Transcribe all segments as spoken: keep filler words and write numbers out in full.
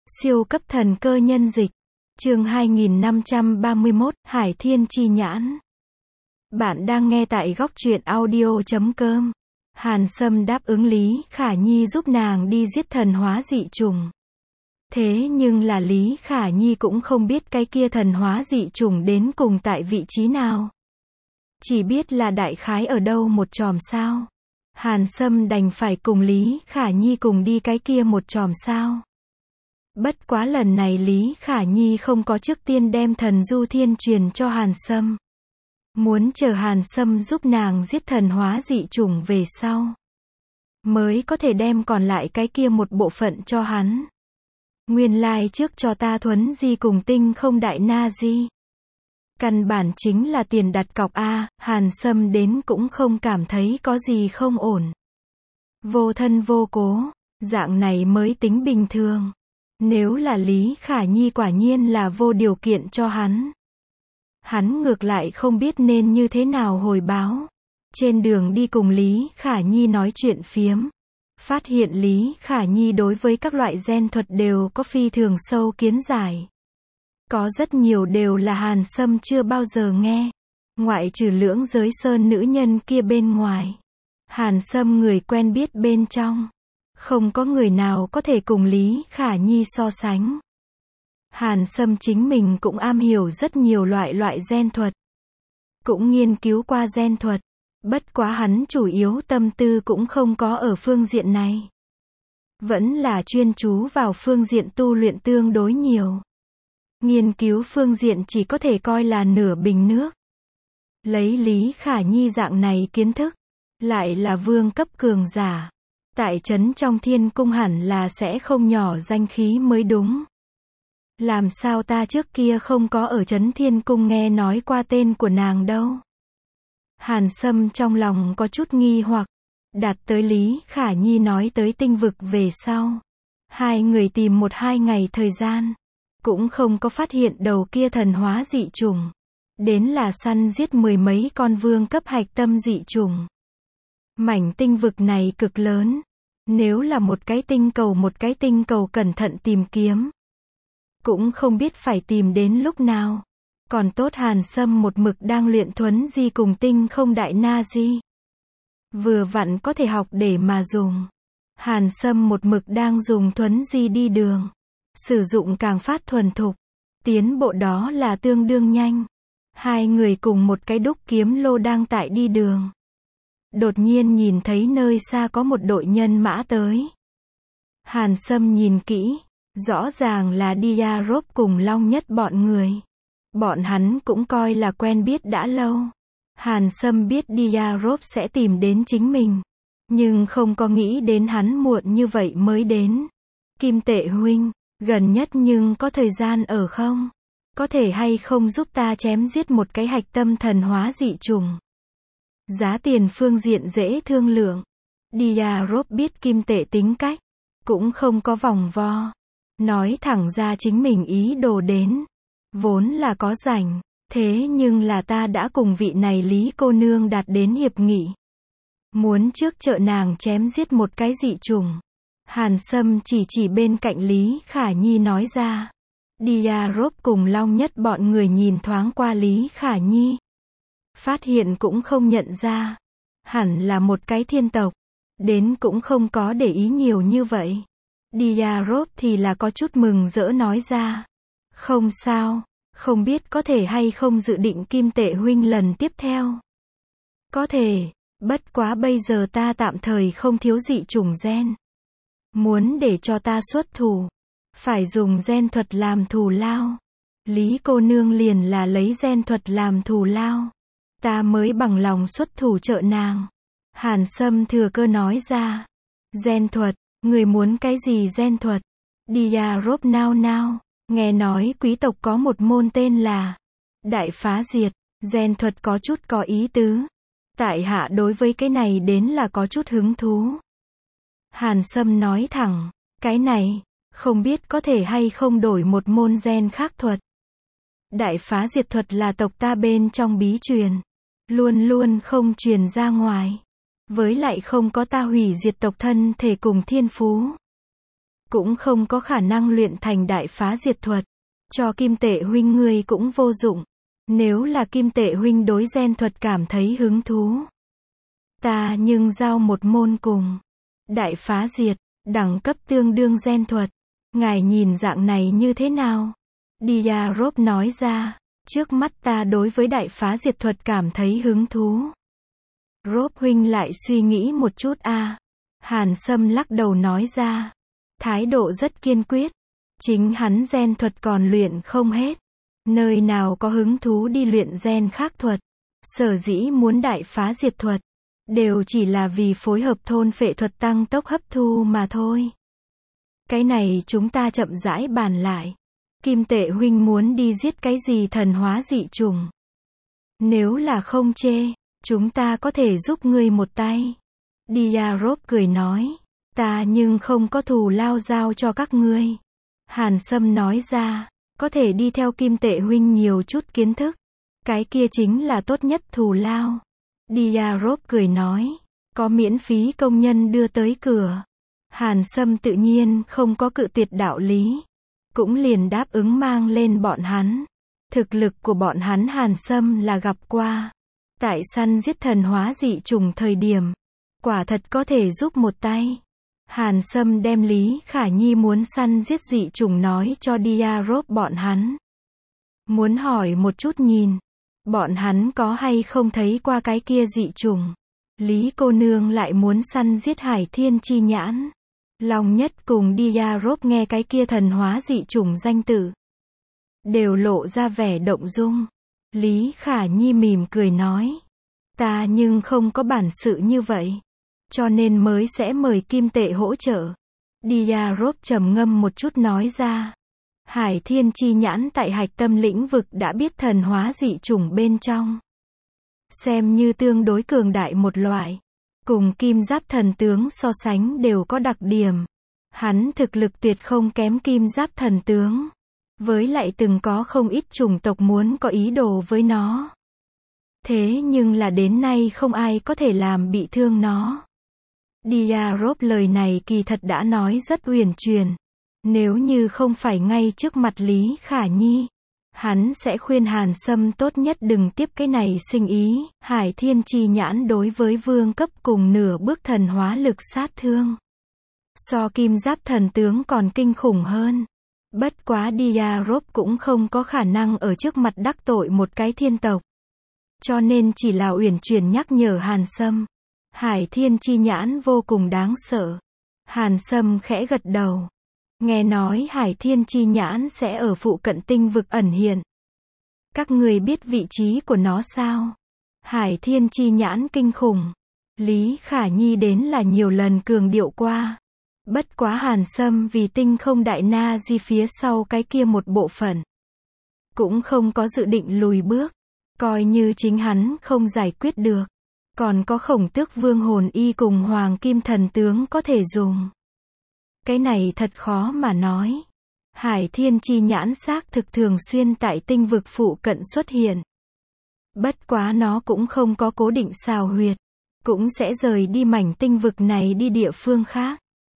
Siêu cấp thần cơ nhân dịch. Chương hai nghìn năm trăm ba mươi mốt, Hải Thiên Chi Nhãn. Bạn đang nghe tại góc truyện audio chấm com. Hàn Sâm đáp ứng Lý Khả Nhi giúp nàng đi giết thần hóa dị trùng. Thế nhưng là Lý Khả Nhi cũng không biết cái kia thần hóa dị trùng đến cùng tại vị trí nào. Chỉ biết là đại khái ở đâu một chòm sao. Hàn Sâm đành phải cùng Lý Khả Nhi cùng đi cái kia một chòm sao. Bất quá lần này Lý Khả Nhi không có trước tiên đem thần du thiên truyền cho Hàn Sâm. Muốn chờ Hàn Sâm giúp nàng giết thần hóa dị chủng về sau. Mới có thể đem còn lại cái kia một bộ phận cho hắn. Nguyên lai trước cho ta thuấn di cùng tinh không đại na di. Căn bản chính là tiền đặt cọc A, Hàn Sâm đến cũng không cảm thấy có gì không ổn. Vô thân vô cố, dạng này mới tính bình thường. Nếu là Lý Khả Nhi quả nhiên là vô điều kiện cho hắn. Hắn ngược lại không biết nên như thế nào hồi báo. Trên đường đi cùng Lý Khả Nhi nói chuyện phiếm. Phát hiện Lý Khả Nhi đối với các loại gen thuật đều có phi thường sâu kiến giải. Có rất nhiều đều là Hàn Sâm chưa bao giờ nghe. Ngoại trừ lưỡng giới sơn nữ nhân kia bên ngoài. Hàn Sâm người quen biết bên trong. Không có người nào có thể cùng Lý Khả Nhi so sánh. Hàn Sâm chính mình cũng am hiểu rất nhiều loại loại gen thuật. Cũng nghiên cứu qua gen thuật. Bất quá hắn chủ yếu tâm tư cũng không có ở phương diện này. Vẫn là chuyên chú vào phương diện tu luyện tương đối nhiều. Nghiên cứu phương diện chỉ có thể coi là nửa bình nước. Lấy Lý Khả Nhi dạng này kiến thức. Lại là vương cấp cường giả. Tại trấn trong thiên cung hẳn là sẽ không nhỏ danh khí mới đúng. Làm sao ta trước kia không có ở trấn thiên cung nghe nói qua tên của nàng đâu. Hàn Sâm trong lòng có chút nghi hoặc. Đạt tới Lý Khả Nhi nói tới tinh vực về sau. Hai người tìm một hai ngày thời gian. Cũng không có phát hiện đầu kia thần hóa dị trùng. Đến là săn giết mười mấy con vương cấp hạch tâm dị trùng. Mảnh tinh vực này cực lớn. Nếu là một cái tinh cầu một cái tinh cầu cẩn thận tìm kiếm. Cũng không biết phải tìm đến lúc nào. Còn tốt Hàn Sâm một mực đang luyện thuấn di cùng tinh không đại na di. Vừa vặn có thể học để mà dùng. Hàn Sâm một mực đang dùng thuấn di đi đường. Sử dụng càng phát thuần thục. Tiến bộ đó là tương đương nhanh. Hai người cùng một cái đúc kiếm lô đang tại đi đường. Đột nhiên nhìn thấy nơi xa có một đội nhân mã tới. Hàn Sâm nhìn kỹ. Rõ ràng là Diarop cùng Long Nhất bọn người. Bọn hắn cũng coi là quen biết đã lâu. Hàn Sâm biết Diarop sẽ tìm đến chính mình. Nhưng không có nghĩ đến hắn muộn như vậy mới đến. Kim Tệ huynh, gần nhất nhưng có thời gian ở không? Có thể hay không giúp ta chém giết một cái hạch tâm thần hóa dị trùng? Giá tiền phương diện dễ thương lượng. Diarop biết Kim Tệ tính cách. Cũng không có vòng vo. Nói thẳng ra chính mình ý đồ đến. Vốn là có rảnh. Thế nhưng là ta đã cùng vị này Lý cô nương đạt đến hiệp nghị. Muốn trước chợ nàng chém giết một cái dị trùng. Hàn Sâm chỉ chỉ bên cạnh Lý Khả Nhi nói ra. Diarop cùng Long Nhất bọn người nhìn thoáng qua Lý Khả Nhi. Phát hiện cũng không nhận ra. Hẳn là một cái thiên tộc. Đến cũng không có để ý nhiều như vậy. Diarop thì là có chút mừng rỡ nói ra. Không sao. Không biết có thể hay không dự định Kim Tệ huynh lần tiếp theo. Có thể. Bất quá bây giờ ta tạm thời không thiếu dị chủng gen. Muốn để cho ta xuất thủ. Phải dùng gen thuật làm thù lao. Lý cô nương liền là lấy gen thuật làm thù lao. Ta mới bằng lòng xuất thủ trợ nàng. Hàn Sâm thừa cơ nói ra. Gen thuật, người muốn cái gì gen thuật? Diarop nao nao. Nghe nói quý tộc có một môn tên là Đại Phá Diệt. Gen thuật có chút có ý tứ. Tại hạ đối với cái này đến là có chút hứng thú. Hàn Sâm nói thẳng. Cái này, không biết có thể hay không đổi một môn gen khác thuật. Đại Phá Diệt thuật là tộc ta bên trong bí truyền. Luôn luôn không truyền ra ngoài. Với lại không có ta hủy diệt tộc thân thể cùng thiên phú. cũng không có khả năng luyện thành đại phá diệt thuật. Cho Kim Tệ huynh ngươi cũng vô dụng. Nếu là Kim Tệ huynh đối gen thuật cảm thấy hứng thú, ta nhưng giao một môn cùng. Đại phá diệt, đẳng cấp tương đương gen thuật. Ngài nhìn dạng này như thế nào? Diarop nói ra, trước mắt ta đối với đại phá diệt thuật cảm thấy hứng thú. Rob huynh lại suy nghĩ một chút a. À. Hàn Sâm lắc đầu nói ra, thái độ rất kiên quyết. Chính hắn gen thuật còn luyện không hết. Nơi nào có hứng thú đi luyện gen khác thuật. Sở dĩ muốn đại phá diệt thuật, đều chỉ là vì phối hợp thôn phệ thuật tăng tốc hấp thu mà thôi. Cái này chúng ta chậm rãi bàn lại. Kim Tệ huynh muốn đi giết cái gì thần hóa dị trùng? Nếu là không chê, chúng ta có thể giúp ngươi một tay. Diarop cười nói, ta nhưng không có thù lao giao cho các ngươi. Hàn Sâm nói ra, có thể đi theo Kim Tệ huynh nhiều chút kiến thức. Cái kia chính là tốt nhất thù lao. Diarop cười nói, có miễn phí công nhân đưa tới cửa. Hàn Sâm tự nhiên không có cự tuyệt đạo lý. Cũng liền đáp ứng mang lên bọn hắn. Thực lực của bọn hắn Hàn Sâm là gặp qua. Tại săn giết thần hóa dị trùng thời điểm, quả thật có thể giúp một tay. Hàn Sâm đem Lý Khả Nhi muốn săn giết dị trùng nói cho Diarop bọn hắn. Muốn hỏi một chút nhìn, bọn hắn có hay không thấy qua cái kia dị trùng. Lý cô nương lại muốn săn giết Hải Thiên Chi Nhãn. Long Nhất cùng Diarop nghe cái kia thần hóa dị trùng danh tự, đều lộ ra vẻ động dung. Lý Khả Nhi mỉm cười nói, ta nhưng không có bản sự như vậy, cho nên mới sẽ mời Kim Tệ hỗ trợ. Diarop trầm ngâm một chút nói ra, Hải Thiên Chi Nhãn tại hạch tâm lĩnh vực đã biết thần hóa dị trùng bên trong, xem như tương đối cường đại một loại. Cùng Kim Giáp thần tướng so sánh đều có đặc điểm. Hắn thực lực tuyệt không kém Kim Giáp thần tướng. Với lại từng có không ít chủng tộc muốn có ý đồ với nó. Thế nhưng là đến nay không ai có thể làm bị thương nó. Diarop lời này kỳ thật đã nói rất uyển chuyển. Nếu như không phải ngay trước mặt Lý Khả Nhi, hắn sẽ khuyên Hàn Sâm tốt nhất đừng tiếp cái này sinh ý. Hải Thiên Chi Nhãn đối với vương cấp cùng nửa bước thần hóa lực sát thương, so Kim Giáp thần tướng còn kinh khủng hơn. Bất quá Diarop cũng không có khả năng ở trước mặt đắc tội một cái thiên tộc. Cho nên chỉ là uyển chuyển nhắc nhở Hàn Sâm. Hải Thiên Chi Nhãn vô cùng đáng sợ. Hàn Sâm khẽ gật đầu. Nghe nói Hải Thiên Chi Nhãn sẽ ở phụ cận tinh vực ẩn hiện. Các người biết vị trí của nó sao? Hải Thiên Chi Nhãn kinh khủng. Lý Khả Nhi đến là nhiều lần cường điệu qua. Bất quá Hàn Sâm vì tinh không đại na di phía sau cái kia một bộ phận, cũng không có dự định lùi bước. Coi như chính hắn không giải quyết được, còn có Khổng Tước Vương hồn y cùng Hoàng Kim thần tướng có thể dùng. Cái này thật khó mà nói. Hải Thiên Chi Nhãn xác thực thường xuyên tại tinh vực phụ cận xuất hiện. Bất quá nó cũng không có cố định xào huyệt, cũng sẽ rời đi mảnh tinh vực này đi địa phương khác.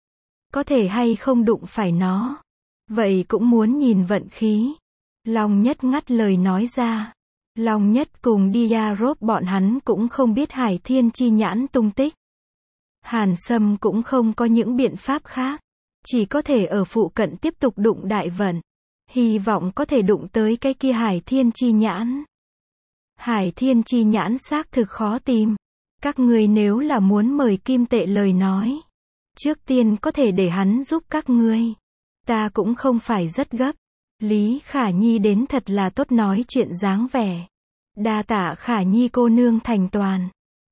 Có thể hay không đụng phải nó, vậy cũng muốn nhìn vận khí. Long Nhất ngắt lời nói ra. Long Nhất cùng Diarop bọn hắn cũng không biết Hải Thiên Chi Nhãn tung tích. Hàn Sâm cũng không có những biện pháp khác, chỉ có thể ở phụ cận tiếp tục đụng đại vận, hy vọng có thể đụng tới cái kia Hải Thiên Chi Nhãn. Hải Thiên Chi Nhãn xác thực khó tìm. Các người nếu là muốn mời Kim Tệ lời nói, trước tiên có thể để hắn giúp các ngươi. Ta cũng không phải rất gấp. Lý Khả Nhi đến thật là tốt nói chuyện dáng vẻ. Đa tạ Khả Nhi cô nương thành toàn.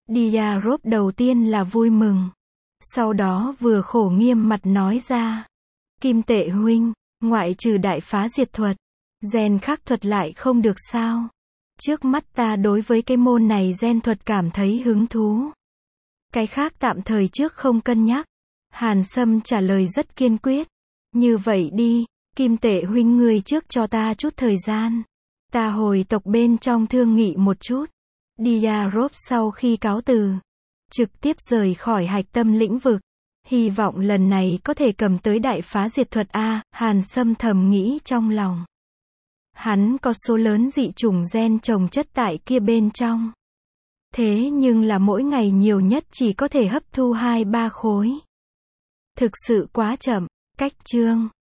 Diarop đầu tiên là vui mừng, sau đó vừa khổ nghiêm mặt nói ra. Kim Tệ huynh, ngoại trừ đại phá diệt thuật, gen khắc thuật lại không được sao? Trước mắt ta đối với cái môn này gen thuật cảm thấy hứng thú. Cái khác tạm thời trước không cân nhắc. Hàn Sâm trả lời rất kiên quyết. Như vậy đi, Kim Tệ huynh ngươi trước cho ta chút thời gian. Ta hồi tộc bên trong thương nghị một chút. Diarop sau khi cáo từ, trực tiếp rời khỏi hạch tâm lĩnh vực. Hy vọng lần này có thể cầm tới đại phá diệt thuật a, Hàn Sâm thầm nghĩ trong lòng. Hắn có số lớn dị chủng gen trồng chất tại kia bên trong. Thế nhưng là mỗi ngày nhiều nhất chỉ có thể hấp thu hai ba khối. Thực sự quá chậm. Cách chương